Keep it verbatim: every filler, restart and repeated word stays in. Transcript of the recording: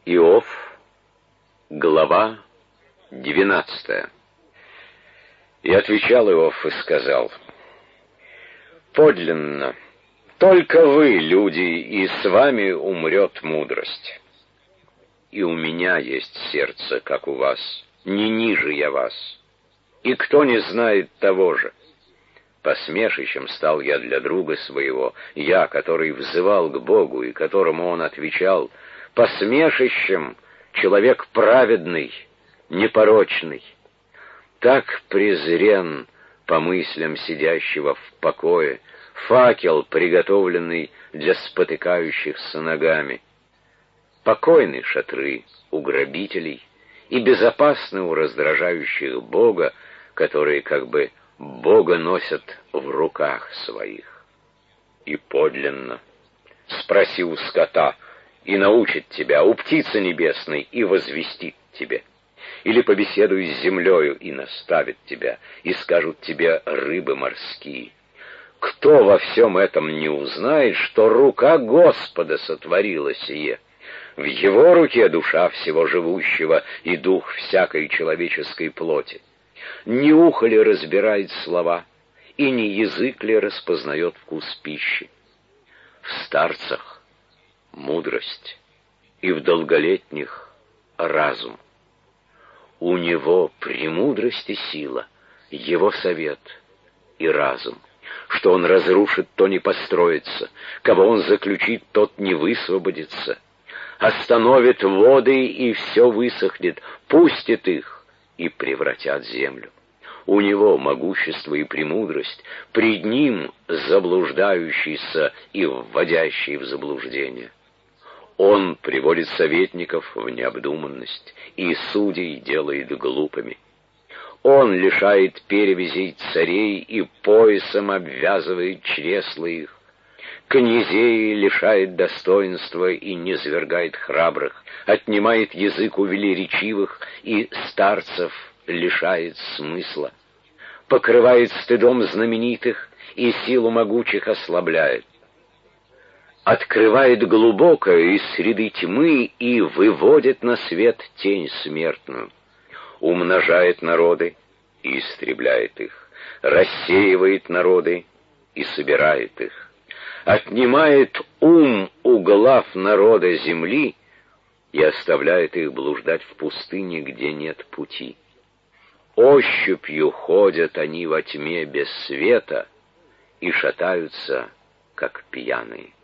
Иов, глава двенадцатая. И отвечал Иов и сказал: «Подлинно, только вы, люди, и с вами умрет мудрость. И у меня есть сердце, как у вас, не ниже я вас, и кто не знает того же. Посмешищем стал я для друга своего, я, который взывал к Богу, и которому он отвечал, посмешищем человек праведный, непорочный. Так презрен по мыслям сидящего в покое факел, приготовленный для спотыкающихся ногами. Покойны шатры у грабителей и безопасны у раздражающих Бога, которые как бы Бога носят в руках своих. И подлинно, спроси у скота, и научит тебя, у птицы небесной, и возвестит тебе. Или побеседуй с землею, и наставит тебя, и скажут тебе рыбы морские. Кто во всем этом не узнает, что рука Господа сотворила сие? В его руке душа всего живущего и дух всякой человеческой плоти. Не ухо ли разбирает слова, и не язык ли распознает вкус пищи? В старцах мудрость, и в долголетних разум. У него премудрости сила, его совет и разум. Что он разрушит, то не построится, кого он заключит, тот не высвободится. Остановит воды, и все высохнет, пустит их, и превратят землю. У него могущество и премудрость, пред ним заблуждающийся и вводящий в заблуждение. Он приводит советников в необдуманность, и судей делает глупыми. Он лишает перевязей царей и поясом обвязывает чресла их. Князей лишает достоинства и низвергает храбрых, отнимает язык у велеречивых и старцев лишает смысла, покрывает стыдом знаменитых и силу могучих ослабляет. Открывает глубокое из среды тьмы и выводит на свет тень смертную. Умножает народы и истребляет их, рассеивает народы и собирает их, отнимает ум у глав народа земли и оставляет их блуждать в пустыне, где нет пути. Ощупью ходят они во тьме без света и шатаются, как пьяные.